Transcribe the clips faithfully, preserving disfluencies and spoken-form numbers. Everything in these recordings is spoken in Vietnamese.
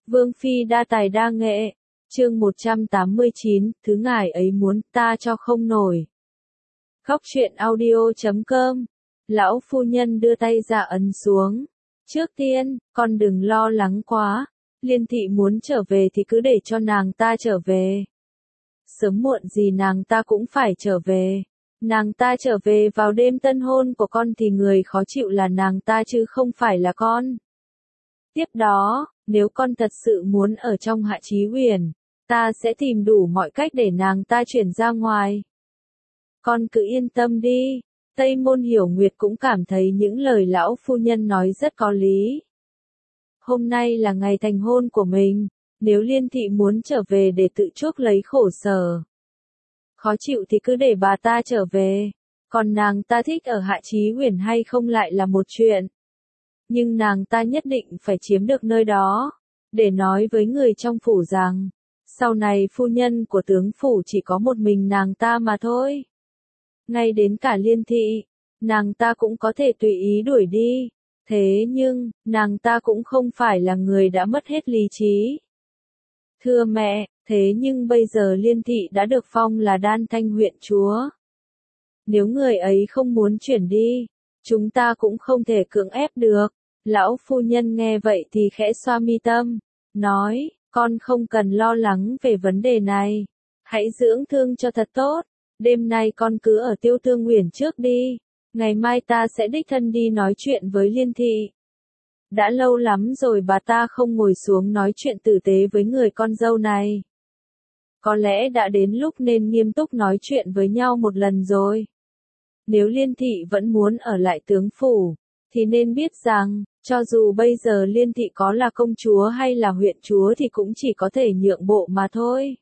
Vương phi đa tài đa nghệ. Chương một trăm tám mươi chín, thứ ngài ấy muốn, ta cho không nổi. Khóc chuyện audio chấm com. Lão phu nhân đưa tay ra ấn xuống. Trước tiên, con đừng lo lắng quá. Liên thị muốn trở về thì cứ để cho nàng ta trở về. Sớm muộn gì nàng ta cũng phải trở về. Nàng ta trở về vào đêm tân hôn của con thì người khó chịu là nàng ta chứ không phải là con. Tiếp đó, nếu con thật sự muốn ở trong Hạ Chí Huyền, ta sẽ tìm đủ mọi cách để nàng ta chuyển ra ngoài. Con cứ yên tâm đi. Tây Môn Hiểu Nguyệt cũng cảm thấy những lời lão phu nhân nói rất có lý. Hôm nay là ngày thành hôn của mình, nếu Liên thị muốn trở về để tự chuốc lấy khổ sở, khó chịu thì cứ để bà ta trở về. Còn nàng ta thích ở Hạ Chí Huyền hay không lại là một chuyện. Nhưng nàng ta nhất định phải chiếm được nơi đó, để nói với người trong phủ rằng, sau này phu nhân của tướng phủ chỉ có một mình nàng ta mà thôi. Ngay đến cả Liên thị, nàng ta cũng có thể tùy ý đuổi đi. Thế nhưng, nàng ta cũng không phải là người đã mất hết lý trí. Thưa mẹ, thế nhưng bây giờ Liên thị đã được phong là Đan Thanh huyện chúa. Nếu người ấy không muốn chuyển đi, chúng ta cũng không thể cưỡng ép được. Lão phu nhân nghe vậy thì khẽ xoa mi tâm, nói, con không cần lo lắng về vấn đề này. Hãy dưỡng thương cho thật tốt. Đêm nay con cứ ở Tiêu Tương Uyển trước đi. Ngày mai ta sẽ đích thân đi nói chuyện với Liên thị. Đã lâu lắm rồi bà ta không ngồi xuống nói chuyện tử tế với người con dâu này. Có lẽ đã đến lúc nên nghiêm túc nói chuyện với nhau một lần rồi. Nếu Liên thị vẫn muốn ở lại tướng phủ, thì nên biết rằng, cho dù bây giờ Liên thị có là công chúa hay là huyện chúa thì cũng chỉ có thể nhượng bộ mà thôi.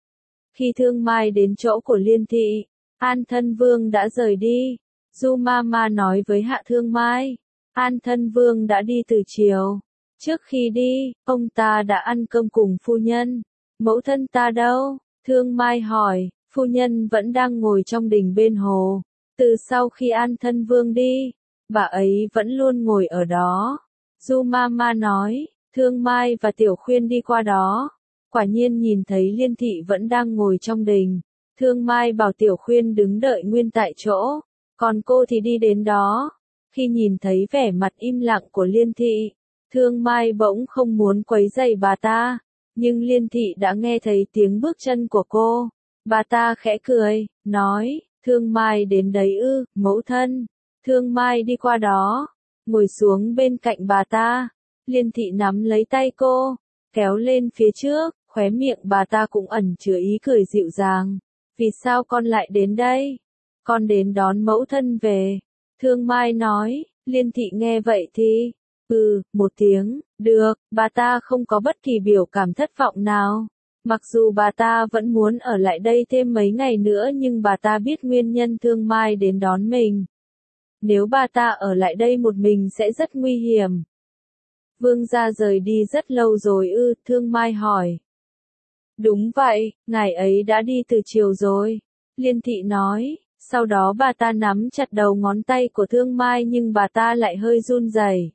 Khi Thương Mai đến chỗ của Liên thị, An Thân Vương đã rời đi. Du Mama nói với Hạ Thương Mai, An Thân Vương đã đi từ chiều. Trước khi đi, ông ta đã ăn cơm cùng phu nhân. Mẫu thân ta đâu? Thương Mai hỏi, phu nhân vẫn đang ngồi trong đình bên hồ. Từ sau khi An Thân Vương đi, bà ấy vẫn luôn ngồi ở đó. Du Mama nói, Thương Mai và Tiểu Khuyên đi qua đó. Quả nhiên nhìn thấy Liên thị vẫn đang ngồi trong đình. Thương Mai bảo Tiểu Khuyên đứng đợi nguyên tại chỗ. Còn cô thì đi đến đó. Khi nhìn thấy vẻ mặt im lặng của Liên thị, Thương Mai bỗng không muốn quấy rầy bà ta. Nhưng Liên thị đã nghe thấy tiếng bước chân của cô. Bà ta khẽ cười, nói, Thương Mai đến đấy ư, mẫu thân. Thương Mai đi qua đó, ngồi xuống bên cạnh bà ta. Liên thị nắm lấy tay cô, kéo lên phía trước, khóe miệng bà ta cũng ẩn chứa ý cười dịu dàng. Vì sao con lại đến đây? Con đến đón mẫu thân về. Thương Mai nói. Liên thị nghe vậy thì, ừ, một tiếng, được. Bà ta không có bất kỳ biểu cảm thất vọng nào. Mặc dù bà ta vẫn muốn ở lại đây thêm mấy ngày nữa nhưng bà ta biết nguyên nhân Thương Mai đến đón mình. Nếu bà ta ở lại đây một mình sẽ rất nguy hiểm. Vương gia rời đi rất lâu rồi ư, Thương Mai hỏi. Đúng vậy, ngài ấy đã đi từ chiều rồi. Liên thị nói. Sau đó bà ta nắm chặt đầu ngón tay của Thương Mai nhưng bà ta lại hơi run rẩy.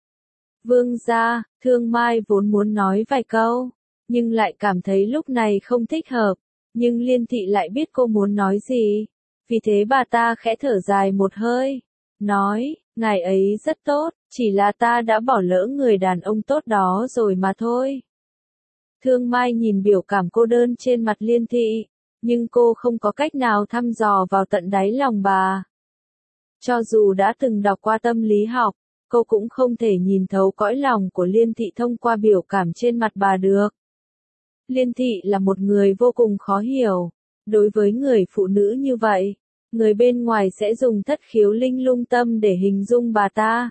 Vương gia, Thương Mai vốn muốn nói vài câu, nhưng lại cảm thấy lúc này không thích hợp. Nhưng Liên thị lại biết cô muốn nói gì. Vì thế bà ta khẽ thở dài một hơi. Nói, ngài ấy rất tốt, chỉ là ta đã bỏ lỡ người đàn ông tốt đó rồi mà thôi. Thương Mai nhìn biểu cảm cô đơn trên mặt Liên thị. Nhưng cô không có cách nào thăm dò vào tận đáy lòng bà. Cho dù đã từng đọc qua tâm lý học, cô cũng không thể nhìn thấu cõi lòng của Liên thị thông qua biểu cảm trên mặt bà được. Liên thị là một người vô cùng khó hiểu. Đối với người phụ nữ như vậy, người bên ngoài sẽ dùng thất khiếu linh lung tâm để hình dung bà ta.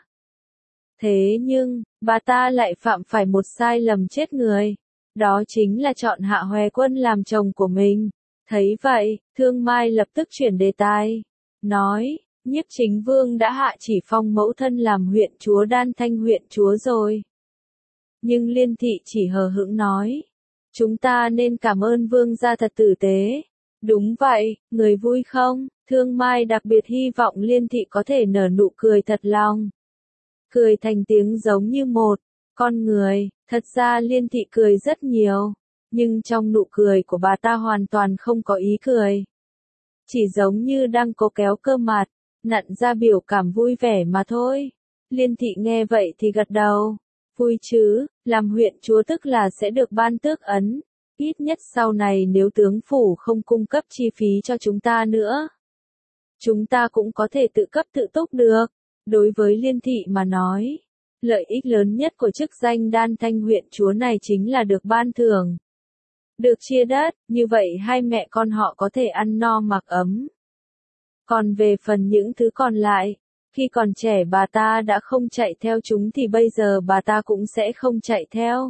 Thế nhưng, bà ta lại phạm phải một sai lầm chết người. Đó chính là chọn Hạ Hoè Quân làm chồng của mình. Thấy vậy, Thương Mai lập tức chuyển đề tài. Nói, Nhiếp Chính Vương đã hạ chỉ phong mẫu thân làm huyện chúa Đan Thanh huyện chúa rồi. Nhưng Liên thị chỉ hờ hững nói. Chúng ta nên cảm ơn Vương gia thật tử tế. Đúng vậy, người vui không? Thương Mai đặc biệt hy vọng Liên thị có thể nở nụ cười thật lòng. Cười thành tiếng giống như một con người. Thật ra Liên Thị cười rất nhiều, nhưng trong nụ cười của bà ta hoàn toàn không có ý cười. Chỉ giống như đang cố kéo cơ mặt, nặn ra biểu cảm vui vẻ mà thôi. Liên Thị nghe vậy thì gật đầu. Vui chứ, làm huyện chúa tức là sẽ được ban tước ấn. Ít nhất sau này nếu tướng phủ không cung cấp chi phí cho chúng ta nữa, chúng ta cũng có thể tự cấp tự túc được. Đối với Liên Thị mà nói, lợi ích lớn nhất của chức danh Đan Thanh huyện chúa này chính là được ban thưởng, được chia đất, như vậy hai mẹ con họ có thể ăn no mặc ấm. Còn về phần những thứ còn lại, khi còn trẻ bà ta đã không chạy theo chúng thì bây giờ bà ta cũng sẽ không chạy theo.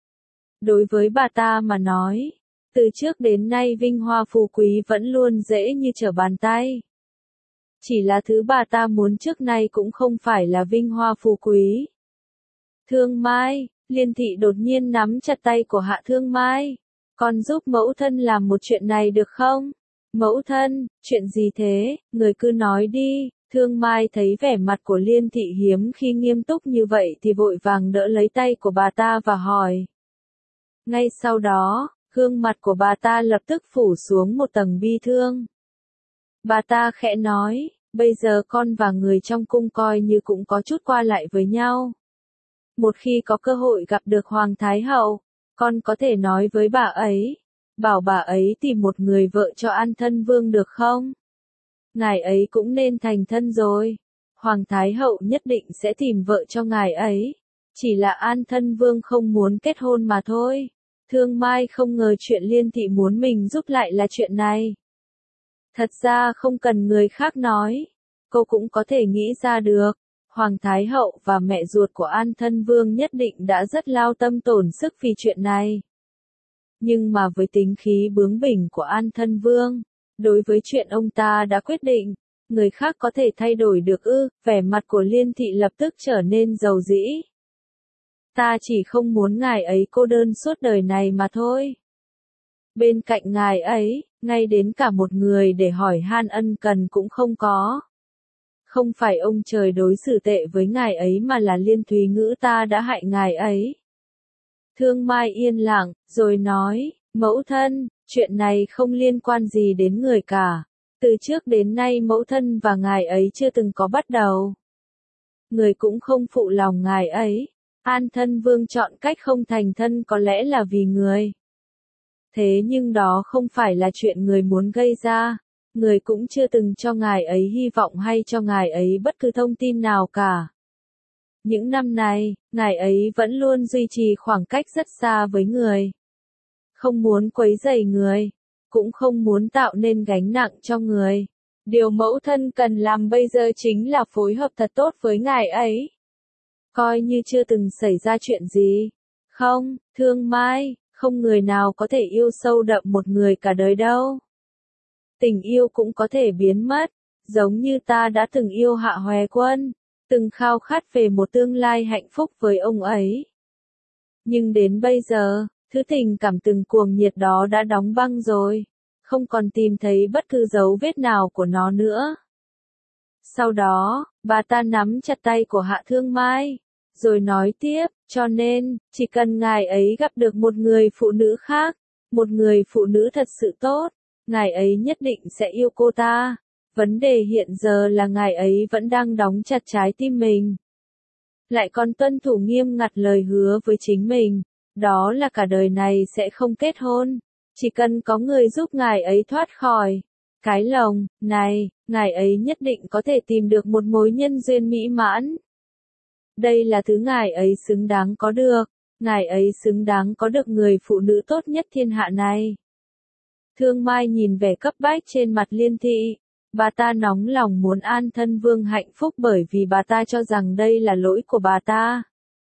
Đối với bà ta mà nói, từ trước đến nay vinh hoa phú quý vẫn luôn dễ như trở bàn tay. Chỉ là thứ bà ta muốn trước nay cũng không phải là vinh hoa phú quý. Thương Mai, Liên Thị đột nhiên nắm chặt tay của Hạ Thương Mai. Con giúp mẫu thân làm một chuyện này được không? Mẫu thân, chuyện gì thế, người cứ nói đi. Thương Mai thấy vẻ mặt của Liên Thị hiếm khi nghiêm túc như vậy thì vội vàng đỡ lấy tay của bà ta và hỏi. Ngay sau đó, gương mặt của bà ta lập tức phủ xuống một tầng bi thương. Bà ta khẽ nói, bây giờ con và người trong cung coi như cũng có chút qua lại với nhau. Một khi có cơ hội gặp được Hoàng Thái Hậu, con có thể nói với bà ấy, bảo bà ấy tìm một người vợ cho An Thân Vương được không? Ngài ấy cũng nên thành thân rồi. Hoàng Thái Hậu nhất định sẽ tìm vợ cho ngài ấy. Chỉ là An Thân Vương không muốn kết hôn mà thôi. Thương Mai không ngờ chuyện Liên Thị muốn mình giúp lại là chuyện này. Thật ra không cần người khác nói, cô cũng có thể nghĩ ra được. Hoàng Thái Hậu và mẹ ruột của An Thân Vương nhất định đã rất lao tâm tổn sức vì chuyện này. Nhưng mà với tính khí bướng bỉnh của An Thân Vương, đối với chuyện ông ta đã quyết định, người khác có thể thay đổi được ư? Vẻ mặt của Liên Thị lập tức trở nên dầu dĩ. Ta chỉ không muốn ngài ấy cô đơn suốt đời này mà thôi. Bên cạnh ngài ấy, ngay đến cả một người để hỏi han ân cần cũng không có. Không phải ông trời đối xử tệ với ngài ấy mà là Liên Thúy Ngữ ta đã hại ngài ấy. Thương Mai yên lặng, rồi nói, mẫu thân, chuyện này không liên quan gì đến người cả. Từ trước đến nay mẫu thân và ngài ấy chưa từng có bắt đầu. Người cũng không phụ lòng ngài ấy. An Thân Vương chọn cách không thành thân có lẽ là vì người. Thế nhưng đó không phải là chuyện người muốn gây ra. Người cũng chưa từng cho ngài ấy hy vọng hay cho ngài ấy bất cứ thông tin nào cả. Những năm này, ngài ấy vẫn luôn duy trì khoảng cách rất xa với người. Không muốn quấy rầy người, cũng không muốn tạo nên gánh nặng cho người. Điều mẫu thân cần làm bây giờ chính là phối hợp thật tốt với ngài ấy. Coi như chưa từng xảy ra chuyện gì. Không, Thương Mai, không người nào có thể yêu sâu đậm một người cả đời đâu. Tình yêu cũng có thể biến mất, giống như ta đã từng yêu Hạ Hoè Quân, từng khao khát về một tương lai hạnh phúc với ông ấy. Nhưng đến bây giờ, thứ tình cảm từng cuồng nhiệt đó đã đóng băng rồi, không còn tìm thấy bất cứ dấu vết nào của nó nữa. Sau đó, bà ta nắm chặt tay của Hạ Thương Mai, rồi nói tiếp, cho nên, chỉ cần ngài ấy gặp được một người phụ nữ khác, một người phụ nữ thật sự tốt, ngài ấy nhất định sẽ yêu cô ta. Vấn đề hiện giờ là ngài ấy vẫn đang đóng chặt trái tim mình. Lại còn tuân thủ nghiêm ngặt lời hứa với chính mình, đó là cả đời này sẽ không kết hôn. Chỉ cần có người giúp ngài ấy thoát khỏi cái lồng này, ngài ấy nhất định có thể tìm được một mối nhân duyên mỹ mãn. Đây là thứ ngài ấy xứng đáng có được, ngài ấy xứng đáng có được người phụ nữ tốt nhất thiên hạ này. Thương Mai nhìn vẻ cấp bách trên mặt Liên Thị, bà ta nóng lòng muốn An Thân Vương hạnh phúc bởi vì bà ta cho rằng đây là lỗi của bà ta.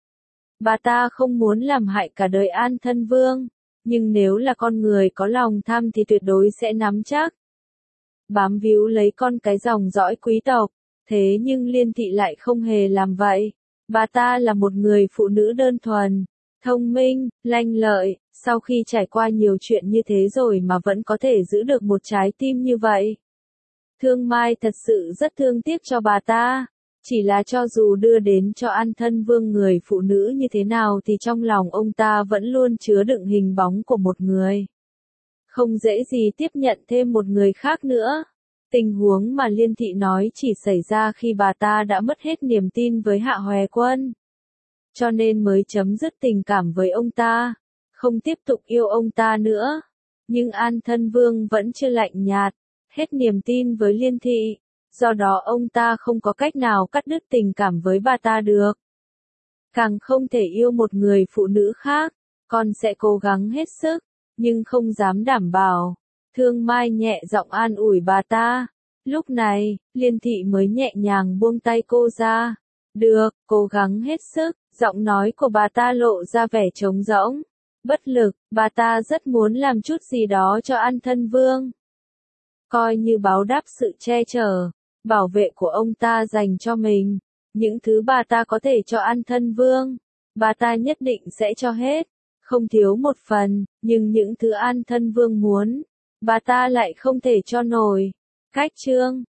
Bà ta không muốn làm hại cả đời An Thân Vương, nhưng nếu là con người có lòng tham thì tuyệt đối sẽ nắm chắc. Bám víu lấy con cái dòng dõi quý tộc, thế nhưng Liên Thị lại không hề làm vậy. Bà ta là một người phụ nữ đơn thuần, thông minh, lanh lợi, sau khi trải qua nhiều chuyện như thế rồi mà vẫn có thể giữ được một trái tim như vậy. Thương Mai thật sự rất thương tiếc cho bà ta. Chỉ là cho dù đưa đến cho An Thân Vương người phụ nữ như thế nào thì trong lòng ông ta vẫn luôn chứa đựng hình bóng của một người. Không dễ gì tiếp nhận thêm một người khác nữa. Tình huống mà Liên Thị nói chỉ xảy ra khi bà ta đã mất hết niềm tin với Hạ Hoè Quân. Cho nên mới chấm dứt tình cảm với ông ta, không tiếp tục yêu ông ta nữa. Nhưng An Thân Vương vẫn chưa lạnh nhạt, hết niềm tin với Liên Thị, do đó ông ta không có cách nào cắt đứt tình cảm với bà ta được. Càng không thể yêu một người phụ nữ khác, con sẽ cố gắng hết sức, nhưng không dám đảm bảo. Thương Mai nhẹ giọng an ủi bà ta. Lúc này, Liên Thị mới nhẹ nhàng buông tay cô ra. Được, cố gắng hết sức, giọng nói của bà ta lộ ra vẻ trống rỗng. Bất lực, bà ta rất muốn làm chút gì đó cho An Thân Vương. Coi như báo đáp sự che chở, bảo vệ của ông ta dành cho mình. Những thứ bà ta có thể cho An Thân Vương, bà ta nhất định sẽ cho hết. Không thiếu một phần, nhưng những thứ An Thân Vương muốn, bà ta lại không thể cho nổi. Cách chương